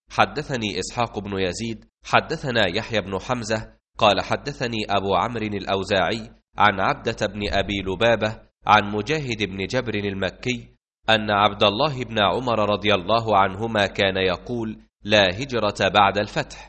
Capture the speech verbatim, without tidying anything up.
حدثني إسحاق بن يزيد حدثنا يحيى بن حمزة قال حدثني أبو عمرو الأوزاعي عن عبدة بن أبي لبابة عن مجاهد بن جبر المكي أن عبد الله بن عمر رضي الله عنهما كان يقول: لا هجرة بعد الفتح.